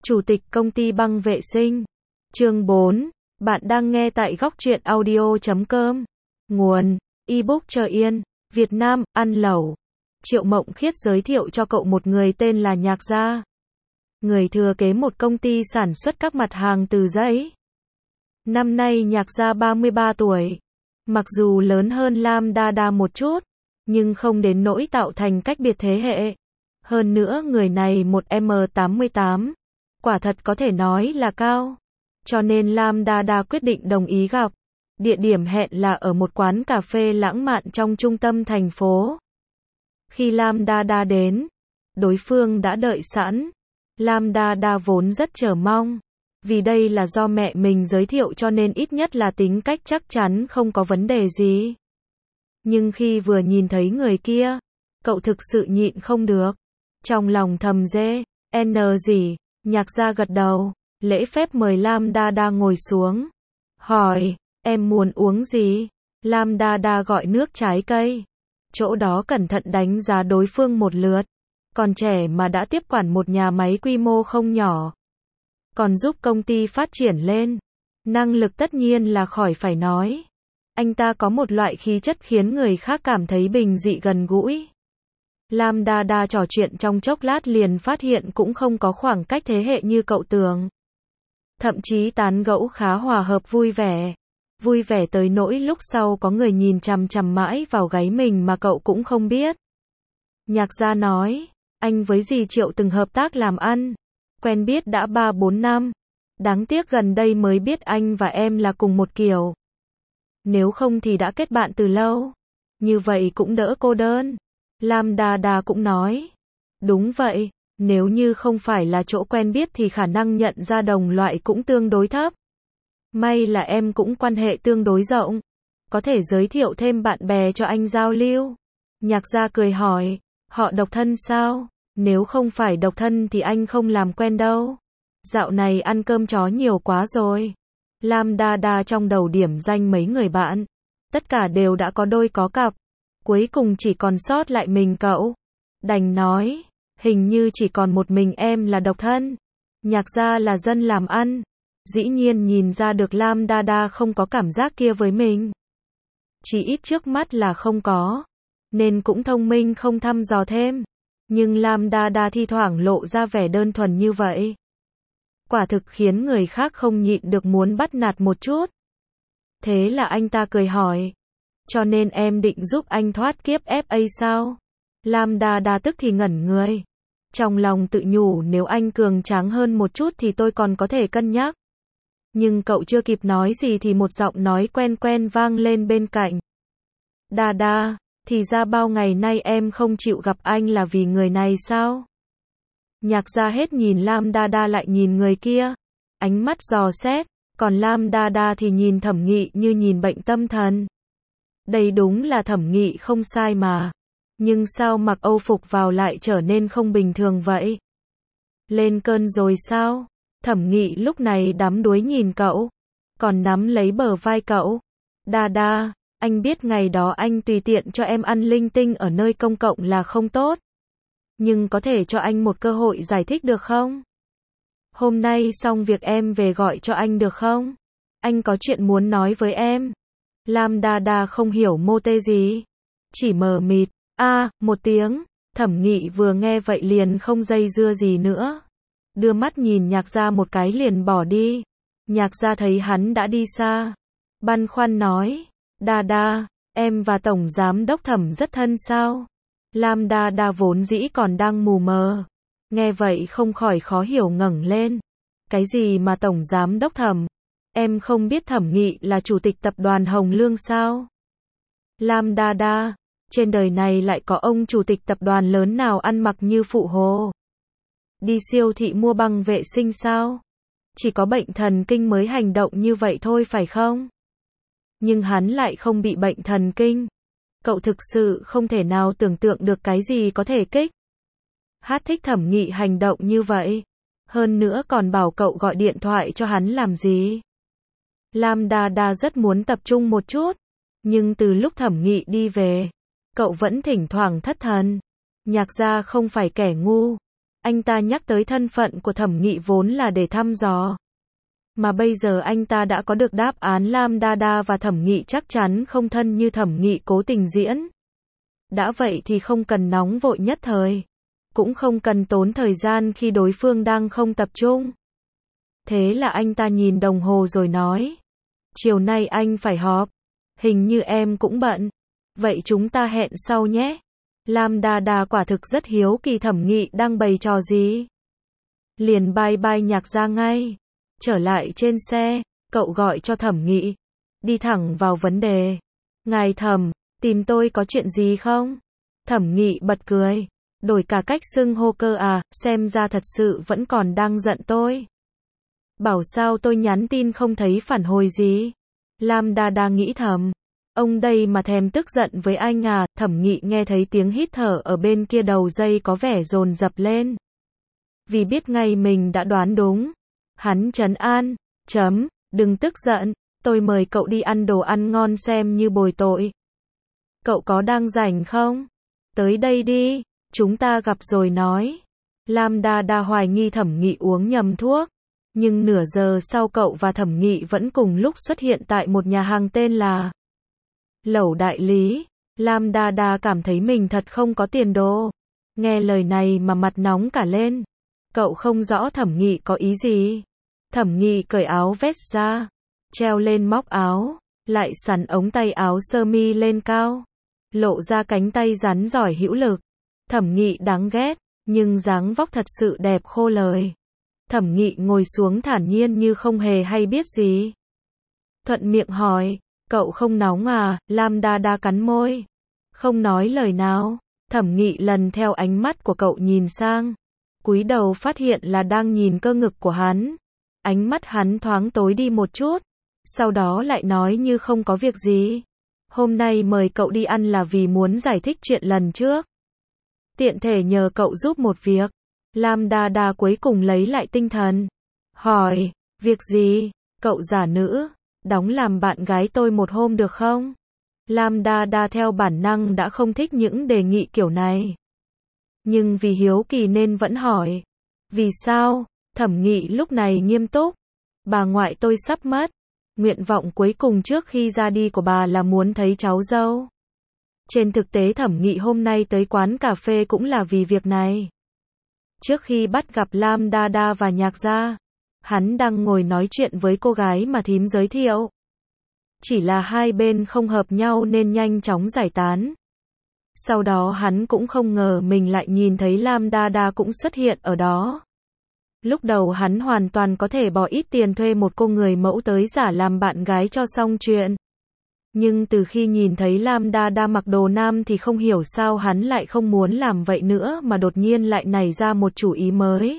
Chủ tịch công ty băng vệ sinh. Chương 4. Bạn đang nghe tại góc truyện audio.com. Nguồn: ebook Chờ Yên, Việt Nam, ăn lẩu. Triệu Mộng Khiết giới thiệu cho cậu một người tên là Nhạc Gia. Người thừa kế một công ty sản xuất các mặt hàng từ giấy. Năm nay Nhạc Gia 33 tuổi. Mặc dù lớn hơn Lam Đa một chút, nhưng không đến nỗi tạo thành cách biệt thế hệ. Hơn nữa người này 1m88, quả thật có thể nói là cao. Cho nên Lam Đa quyết định đồng ý gặp. Địa điểm hẹn là ở một quán cà phê lãng mạn trong trung tâm thành phố. Khi Lam Đa đến, đối phương đã đợi sẵn. Lam Đa vốn rất chờ mong. Vì đây là do mẹ mình giới thiệu cho nên ít nhất là tính cách chắc chắn không có vấn đề gì. Nhưng khi vừa nhìn thấy người kia, cậu thực sự nhịn không được. Trong lòng thầm dê, gì, Nhạc Gia gật đầu, lễ phép mời Lam Đa ngồi xuống. Hỏi, em muốn uống gì? Lam Đa gọi nước trái cây. Chỗ đó cẩn thận đánh giá đối phương một lượt. Còn trẻ mà đã tiếp quản một nhà máy quy mô không nhỏ. Còn giúp công ty phát triển lên. Năng lực tất nhiên là khỏi phải nói. Anh ta có một loại khí chất khiến người khác cảm thấy bình dị gần gũi. Lam Đa trò chuyện trong chốc lát liền phát hiện cũng không có khoảng cách thế hệ như cậu tưởng. Thậm chí tán gẫu khá hòa hợp vui vẻ. Vui vẻ tới nỗi lúc sau có người nhìn chằm chằm mãi vào gáy mình mà cậu cũng không biết. Nhạc Gia nói, anh với dì Triệu từng hợp tác làm ăn. Quen biết đã 3-4 năm. Đáng tiếc gần đây mới biết anh và em là cùng một kiểu. Nếu không thì đã kết bạn từ lâu. Như vậy cũng đỡ cô đơn. Lam Đa cũng nói. Đúng vậy, nếu như không phải là chỗ quen biết thì khả năng nhận ra đồng loại cũng tương đối thấp. May là em cũng quan hệ tương đối rộng. Có thể giới thiệu thêm bạn bè cho anh giao lưu. Nhạc Gia cười hỏi, họ độc thân sao? Nếu không phải độc thân thì anh không làm quen đâu. Dạo này ăn cơm chó nhiều quá rồi. Lam Đa trong đầu điểm danh mấy người bạn. Tất cả đều đã có đôi có cặp. Cuối cùng chỉ còn sót lại mình cậu. Đành nói, hình như chỉ còn một mình em là độc thân. Nhạc Gia là dân làm ăn. Dĩ nhiên nhìn ra được Lam Đa không có cảm giác kia với mình. Chỉ ít trước mắt là không có. Nên cũng thông minh không thăm dò thêm. Nhưng Lam Đa thi thoảng lộ ra vẻ đơn thuần như vậy. Quả thực khiến người khác không nhịn được muốn bắt nạt một chút. Thế là anh ta cười hỏi. Cho nên em định giúp anh thoát kiếp FA sao? Lam Đa tức thì ngẩn người. Trong lòng tự nhủ nếu anh cường tráng hơn một chút thì tôi còn có thể cân nhắc. Nhưng cậu chưa kịp nói gì thì một giọng nói quen vang lên bên cạnh. Đa, thì ra bao ngày nay em không chịu gặp anh là vì người này sao? Nhạc Gia hết nhìn Lam Đa lại nhìn người kia. Ánh mắt dò xét, còn Lam Đa thì nhìn Thẩm Nghị như nhìn bệnh tâm thần. Đây đúng là Thẩm Nghị không sai mà. Nhưng sao mặc Âu phục vào lại trở nên không bình thường vậy? Lên cơn rồi sao? Thẩm Nghị lúc này đắm đuối nhìn cậu. Còn nắm lấy bờ vai cậu. Đa, anh biết ngày đó anh tùy tiện cho em ăn linh tinh ở nơi công cộng là không tốt. Nhưng có thể cho anh một cơ hội giải thích được không? Hôm nay xong việc em về gọi cho anh được không? Anh có chuyện muốn nói với em. Lam Đa không hiểu mô tê gì. Chỉ mờ mịt. Một tiếng. Thẩm Nghị vừa nghe vậy liền không dây dưa gì nữa. Đưa mắt nhìn Nhạc Gia một cái liền bỏ đi. Nhạc Gia thấy hắn đã đi xa. Băn khoăn nói. Đa, em và Tổng Giám Đốc Thẩm rất thân sao? Lam Đa vốn dĩ còn đang mù mờ. Nghe vậy không khỏi khó hiểu ngẩng lên. Cái gì mà Tổng Giám Đốc Thẩm? Em không biết Thẩm Nghị là chủ tịch tập đoàn Hồng Lương sao? Lam Đa, trên đời này lại có ông chủ tịch tập đoàn lớn nào ăn mặc như Phụ Hồ? Đi siêu thị mua băng vệ sinh sao? Chỉ có bệnh thần kinh mới hành động như vậy thôi phải không? Nhưng hắn lại không bị bệnh thần kinh. Cậu thực sự không thể nào tưởng tượng được cái gì có thể kích thích Thẩm Nghị hành động như vậy. Hơn nữa còn bảo cậu gọi điện thoại cho hắn làm gì. Lam Đa rất muốn tập trung một chút. Nhưng từ lúc Thẩm Nghị đi về, cậu vẫn thỉnh thoảng thất thần. Nhạc Gia không phải kẻ ngu. Anh ta nhắc tới thân phận của Thẩm Nghị vốn là để thăm dò. Mà bây giờ anh ta đã có được đáp án, Lam Đa Đa và Thẩm Nghị chắc chắn không thân như Thẩm Nghị cố tình diễn. Đã vậy thì không cần nóng vội nhất thời. Cũng không cần tốn thời gian khi đối phương đang không tập trung. Thế là anh ta nhìn đồng hồ rồi nói. Chiều nay anh phải họp. Hình như em cũng bận. Vậy chúng ta hẹn sau nhé. Lam Đa Đa quả thực rất hiếu kỳ Thẩm Nghị đang bày trò gì. Liền bye bye Nhạc Gia ngay. Trở lại trên xe, cậu gọi cho Thẩm Nghị. Đi thẳng vào vấn đề. Ngài Thẩm, tìm tôi có chuyện gì không? Thẩm Nghị bật cười. Đổi cả cách xưng hô cơ à, xem ra thật sự vẫn còn đang giận tôi. Bảo sao tôi nhắn tin không thấy phản hồi gì. Lam Đa Đa nghĩ thầm. Ông đây mà thèm tức giận với anh à. Thẩm Nghị nghe thấy tiếng hít thở ở bên kia đầu dây có vẻ dồn dập lên. Vì biết ngay mình đã đoán đúng. Hắn trấn an. Đừng tức giận. Tôi mời cậu đi ăn đồ ăn ngon xem như bồi tội. Cậu có đang rảnh không? Tới đây đi. Chúng ta gặp rồi nói. Lam Đa Đa hoài nghi Thẩm Nghị uống nhầm thuốc. Nhưng nửa giờ sau cậu và Thẩm Nghị vẫn cùng lúc xuất hiện tại một nhà hàng tên là Lẩu Đại Lý. Lam Đa Đa cảm thấy mình thật không có tiền đồ. Nghe lời này mà mặt nóng cả lên. Cậu không rõ Thẩm Nghị có ý gì. Thẩm Nghị cởi áo vest ra, treo lên móc áo, lại xắn ống tay áo sơ mi lên cao, lộ ra cánh tay rắn giỏi hữu lực. Thẩm Nghị đáng ghét, nhưng dáng vóc thật sự đẹp khô lời. Thẩm Nghị ngồi xuống thản nhiên như không hề hay biết gì. Thuận miệng hỏi, cậu không nóng à? Lam Đa Đa cắn môi, không nói lời nào. Thẩm Nghị lần theo ánh mắt của cậu nhìn sang, cúi đầu phát hiện là đang nhìn cơ ngực của hắn. Ánh mắt hắn thoáng tối đi một chút, sau đó lại nói như không có việc gì. Hôm nay mời cậu đi ăn là vì muốn giải thích chuyện lần trước. Tiện thể nhờ cậu giúp một việc. Lam Đa Đa cuối cùng lấy lại tinh thần. Hỏi, việc gì? Cậu giả nữ, đóng làm bạn gái tôi một hôm được không? Lam Đa Đa theo bản năng đã không thích những đề nghị kiểu này. Nhưng vì hiếu kỳ nên vẫn hỏi. Vì sao? Thẩm Nghị lúc này nghiêm túc. Bà ngoại tôi sắp mất. Nguyện vọng cuối cùng trước khi ra đi của bà là muốn thấy cháu dâu. Trên thực tế Thẩm Nghị hôm nay tới quán cà phê cũng là vì việc này. Trước khi bắt gặp Lam Đa Đa và Nhạc Gia, hắn đang ngồi nói chuyện với cô gái mà thím giới thiệu. Chỉ là hai bên không hợp nhau nên nhanh chóng giải tán. Sau đó hắn cũng không ngờ mình lại nhìn thấy Lam Đa Đa cũng xuất hiện ở đó. Lúc đầu hắn hoàn toàn có thể bỏ ít tiền thuê một cô người mẫu tới giả làm bạn gái cho xong chuyện. Nhưng từ khi nhìn thấy Lam Đa Đa mặc đồ nam thì không hiểu sao hắn lại không muốn làm vậy nữa mà đột nhiên lại nảy ra một chủ ý mới.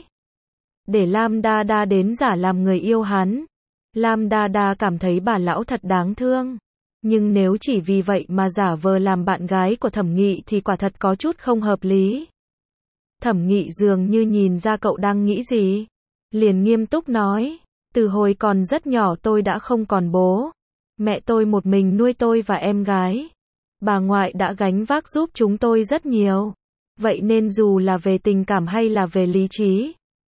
Để Lam Đa Đa đến giả làm người yêu hắn. Lam Đa Đa cảm thấy bà lão thật đáng thương. Nhưng nếu chỉ vì vậy mà giả vờ làm bạn gái của Thẩm Nghị thì quả thật có chút không hợp lý. Thẩm Nghị dường như nhìn ra cậu đang nghĩ gì. Liền nghiêm túc nói, từ hồi còn rất nhỏ tôi đã không còn bố. Mẹ tôi một mình nuôi tôi và em gái. Bà ngoại đã gánh vác giúp chúng tôi rất nhiều. Vậy nên dù là về tình cảm hay là về lý trí,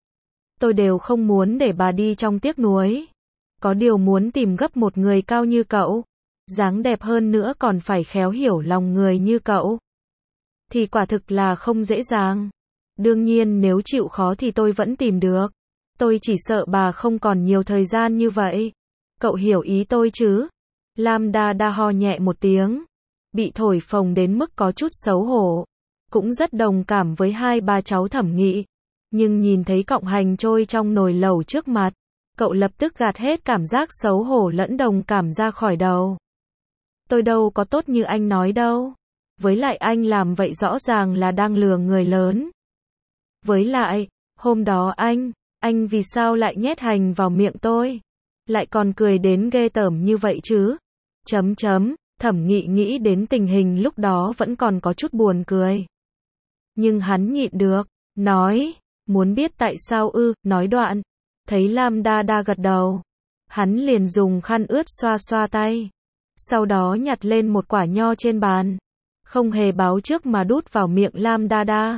tôi đều không muốn để bà đi trong tiếc nuối. Có điều muốn tìm gấp một người cao như cậu, dáng đẹp hơn nữa còn phải khéo hiểu lòng người như cậu, thì quả thực là không dễ dàng. Đương nhiên nếu chịu khó thì tôi vẫn tìm được. Tôi chỉ sợ bà không còn nhiều thời gian như vậy. Cậu hiểu ý tôi chứ? Lam Đa Đa ho nhẹ một tiếng. Bị thổi phồng đến mức có chút xấu hổ. Cũng rất đồng cảm với hai ba cháu Thẩm Nghị. Nhưng nhìn thấy cọng hành trôi trong nồi lẩu trước mặt, cậu lập tức gạt hết cảm giác xấu hổ lẫn đồng cảm ra khỏi đầu. Tôi đâu có tốt như anh nói đâu. Với lại anh làm vậy rõ ràng là đang lừa người lớn. Với lại, hôm đó anh vì sao lại nhét hành vào miệng tôi? Lại còn cười đến ghê tởm như vậy chứ? Thẩm Nghị nghĩ đến tình hình lúc đó vẫn còn có chút buồn cười. Nhưng hắn nhịn được, nói, muốn biết tại sao ư? Nói đoạn, thấy Lam Đa Đa gật đầu. Hắn liền dùng khăn ướt xoa xoa tay. Sau đó nhặt lên một quả nho trên bàn. Không hề báo trước mà đút vào miệng Lam Đa Đa.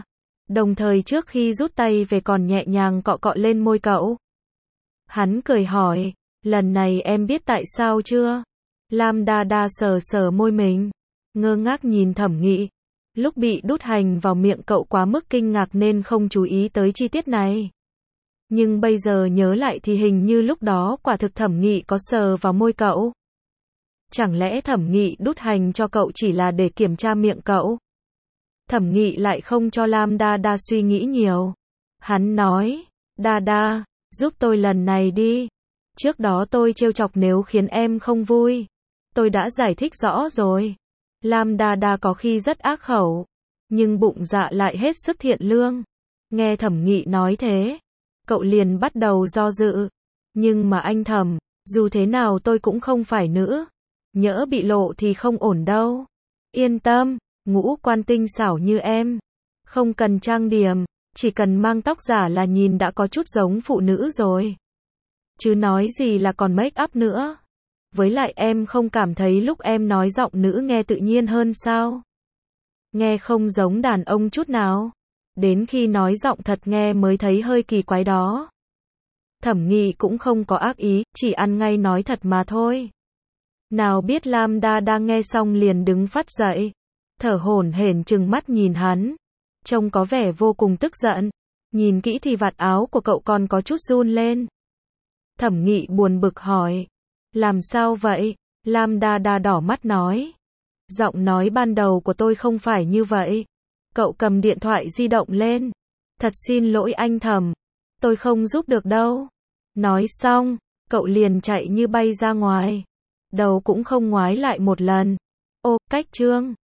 Đồng thời trước khi rút tay về còn nhẹ nhàng cọ cọ lên môi cậu. Hắn cười hỏi, lần này em biết tại sao chưa? Lam Đa Đa sờ sờ môi mình, ngơ ngác nhìn Thẩm Nghị. Lúc bị đút hành vào miệng cậu quá mức kinh ngạc nên không chú ý tới chi tiết này. Nhưng bây giờ nhớ lại thì hình như lúc đó quả thực Thẩm Nghị có sờ vào môi cậu. Chẳng lẽ Thẩm Nghị đút hành cho cậu chỉ là để kiểm tra miệng cậu? Thẩm Nghị lại không cho Lam Đa Đa suy nghĩ nhiều. Hắn nói, Đa Đa, giúp tôi lần này đi. Trước đó tôi trêu chọc nếu khiến em không vui. Tôi đã giải thích rõ rồi. Lam Đa Đa có khi rất ác khẩu, nhưng bụng dạ lại hết sức thiện lương. Nghe Thẩm Nghị nói thế, cậu liền bắt đầu do dự. Nhưng mà anh Thẩm, dù thế nào tôi cũng không phải nữ. Nhỡ bị lộ thì không ổn đâu. Yên tâm, ngũ quan tinh xảo như em. Không cần trang điểm, chỉ cần mang tóc giả là nhìn đã có chút giống phụ nữ rồi. Chứ nói gì là còn make up nữa. Với lại em không cảm thấy lúc em nói giọng nữ nghe tự nhiên hơn sao? Nghe không giống đàn ông chút nào. Đến khi nói giọng thật nghe mới thấy hơi kỳ quái đó. Thẩm Nghị cũng không có ác ý, chỉ ăn ngay nói thật mà thôi. Nào biết Lam Đa Đa nghe xong liền đứng phắt dậy, thở hổn hển trừng mắt nhìn hắn, trông có vẻ vô cùng tức giận. Nhìn kỹ thì vạt áo của cậu còn có chút run lên. Thẩm Nghị buồn bực hỏi, làm sao vậy? Lam Đa Đa đỏ mắt nói, giọng nói ban đầu của tôi không phải như vậy. Cậu cầm điện thoại di động lên, thật xin lỗi anh Thẩm, tôi không giúp được đâu. Nói xong, cậu liền chạy như bay ra ngoài, đầu cũng không ngoái lại một lần. Ô, cách chương